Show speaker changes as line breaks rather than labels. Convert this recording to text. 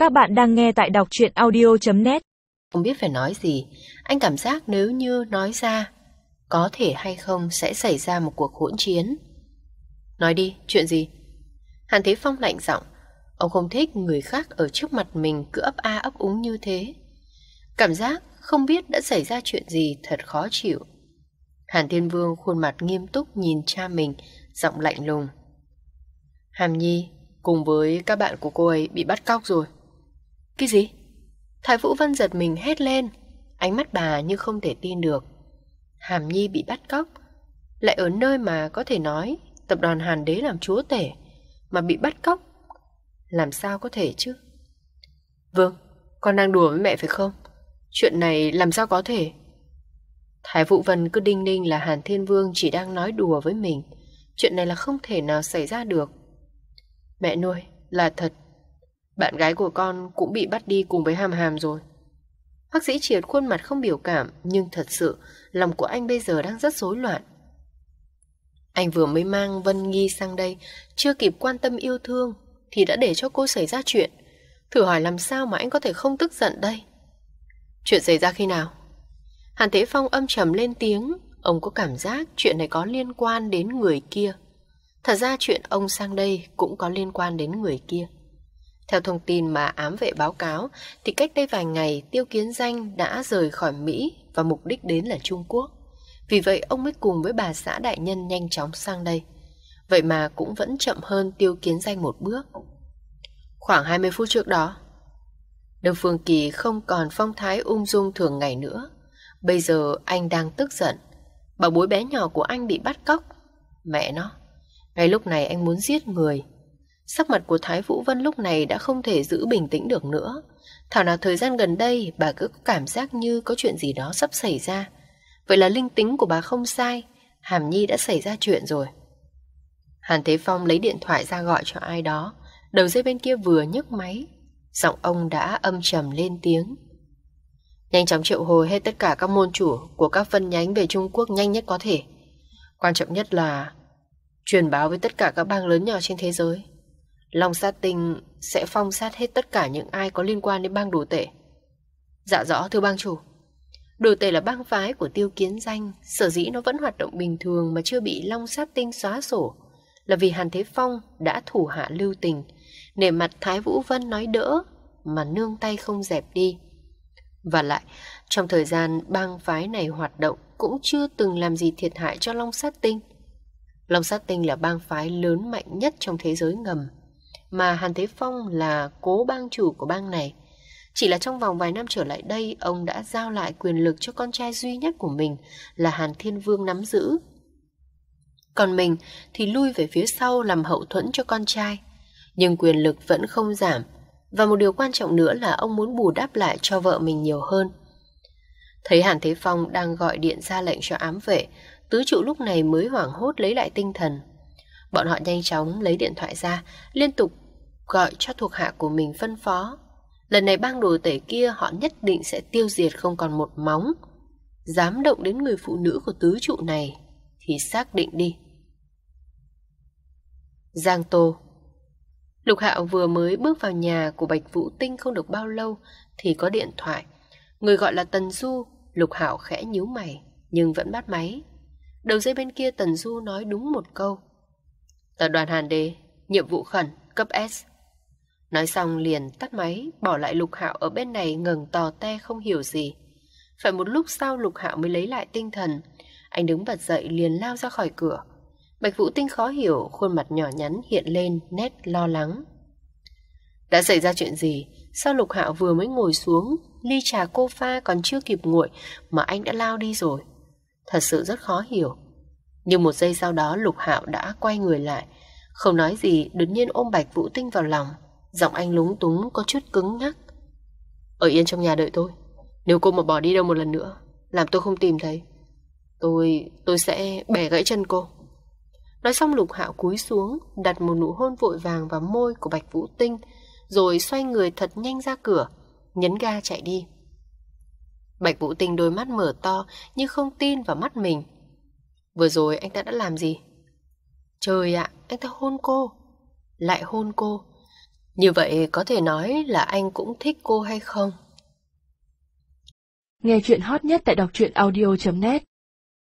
Các bạn đang nghe tại đọc truyện audio.net.
Không biết phải nói gì, anh cảm giác nếu như nói ra, có thể hay không sẽ xảy ra một cuộc hỗn chiến. Nói đi, chuyện gì? Hàn Thế Phong lạnh giọng, ông không thích người khác ở trước mặt mình cứ ấp a ấp úng như thế. Cảm giác không biết đã xảy ra chuyện gì thật khó chịu. Hàn Thiên Vương khuôn mặt nghiêm túc nhìn cha mình, giọng lạnh lùng. Hàm Nhi cùng với các bạn của cô ấy bị bắt cóc rồi. Cái gì? Thái Vũ Vân giật mình hét lên, ánh mắt bà như không thể tin được. Hàm Nhi bị bắt cóc, lại ở nơi mà có thể nói tập đoàn Hàn Đế làm chúa tể, mà bị bắt cóc, làm sao có thể chứ? Vâng, con đang đùa với mẹ phải không? Chuyện này làm sao có thể? Thái Vũ Vân cứ đinh ninh là Hàn Thiên Vương chỉ đang nói đùa với mình. Chuyện này là không thể nào xảy ra được. Mẹ nuôi, là thật. Bạn gái của con cũng bị bắt đi cùng với Hàm Hàm rồi. Bác sĩ Triệt khuôn mặt không biểu cảm, nhưng thật sự lòng của anh bây giờ đang rất rối loạn. Anh vừa mới mang Vân Nghi sang đây, chưa kịp quan tâm yêu thương thì đã để cho cô xảy ra chuyện. Thử hỏi làm sao mà anh có thể không tức giận đây? Chuyện xảy ra khi nào? Hàn Thế Phong âm trầm lên tiếng. Ông có cảm giác chuyện này có liên quan đến người kia. Thật ra chuyện ông sang đây cũng có liên quan đến người kia. Theo thông tin mà ám vệ báo cáo thì cách đây vài ngày Tiêu Kiến Danh đã rời khỏi Mỹ và mục đích đến là Trung Quốc. Vì vậy ông mới cùng với bà xã đại nhân nhanh chóng sang đây. Vậy mà cũng vẫn chậm hơn Tiêu Kiến Danh một bước. Khoảng 20 phút trước đó, Đông Phương Kỳ không còn phong thái ung dung thường ngày nữa. Bây giờ anh đang tức giận. Bảo bối bé nhỏ của anh bị bắt cóc. Mẹ nó, ngay lúc này anh muốn giết người. Sắc mặt của Thái Vũ Vân lúc này đã không thể giữ bình tĩnh được nữa. Thảo nào thời gian gần đây bà cứ có cảm giác như có chuyện gì đó sắp xảy ra. Vậy là linh tính của bà không sai. Hàm Nhi đã xảy ra chuyện rồi. Hàn Thế Phong lấy điện thoại ra gọi cho ai đó. Đầu dây bên kia vừa nhấc máy, giọng ông đã âm trầm lên tiếng. Nhanh chóng triệu hồi hết tất cả các môn chủ của các phân nhánh về Trung Quốc nhanh nhất có thể. Quan trọng nhất là truyền báo với tất cả các bang lớn nhỏ trên thế giới. Long Sát Tinh sẽ phong sát hết tất cả những ai có liên quan đến bang Đồ Tể. Dạ rõ thưa bang chủ. Đồ Tể là bang phái của Tiêu Kiến Danh. Sở dĩ nó vẫn hoạt động bình thường mà chưa bị Long Sát Tinh xóa sổ là vì Hàn Thế Phong đã thủ hạ lưu tình, nể mặt Thái Vũ Vân nói đỡ mà nương tay không dẹp đi. Và lại, trong thời gian bang phái này hoạt động cũng chưa từng làm gì thiệt hại cho Long Sát Tinh. Long Sát Tinh là bang phái lớn mạnh nhất trong thế giới ngầm, mà Hàn Thế Phong là cố bang chủ của bang này. Chỉ là trong vòng vài năm trở lại đây, ông đã giao lại quyền lực cho con trai duy nhất của mình là Hàn Thiên Vương nắm giữ. Còn mình thì lui về phía sau làm hậu thuẫn cho con trai. Nhưng quyền lực vẫn không giảm. Và một điều quan trọng nữa là ông muốn bù đắp lại cho vợ mình nhiều hơn. Thấy Hàn Thế Phong đang gọi điện ra lệnh cho ám vệ, tứ trụ lúc này mới hoảng hốt lấy lại tinh thần. Bọn họ nhanh chóng lấy điện thoại ra, liên tục gọi cho thuộc hạ của mình phân phó. Lần này bang Đồ Tể kia họ nhất định sẽ tiêu diệt không còn một móng. Dám động đến người phụ nữ của tứ trụ này thì xác định đi. Giang Tô. Lục Hạo vừa mới bước vào nhà của Bạch Vũ Tinh không được bao lâu thì có điện thoại. Người gọi là Tần Du. Lục Hạo khẽ nhíu mày nhưng vẫn bắt máy. Đầu dây bên kia Tần Du nói đúng một câu. Tập đoàn Hàn Đế, nhiệm vụ khẩn, cấp S. Nói xong liền tắt máy, bỏ lại Lục Hạo ở bên này ngẩng tò te không hiểu gì. Phải một lúc sau Lục Hạo mới lấy lại tinh thần. Anh đứng bật dậy liền lao ra khỏi cửa. Bạch Vũ Tinh khó hiểu, khuôn mặt nhỏ nhắn hiện lên nét lo lắng. Đã xảy ra chuyện gì? Sao Lục Hạo vừa mới ngồi xuống, ly trà cô pha còn chưa kịp nguội mà anh đã lao đi rồi? Thật sự rất khó hiểu. Nhưng một giây sau đó Lục Hạo đã quay người lại, không nói gì, đột nhiên ôm Bạch Vũ Tinh vào lòng. Giọng anh lúng túng có chút cứng nhắc. Ở yên trong nhà đợi tôi. Nếu cô mà bỏ đi đâu một lần nữa, làm tôi không tìm thấy, tôi sẽ bẻ gãy chân cô. Nói xong Lục Hạo cúi xuống, đặt một nụ hôn vội vàng vào môi của Bạch Vũ Tinh, rồi xoay người thật nhanh ra cửa, nhấn ga chạy đi. Bạch Vũ Tinh đôi mắt mở to như không tin vào mắt mình. Vừa rồi anh ta đã làm gì? Trời ạ, anh ta hôn cô, lại hôn cô. Như vậy có thể nói là anh cũng thích cô hay không?
Nghe chuyện hot nhất tại đọc truyện audio.net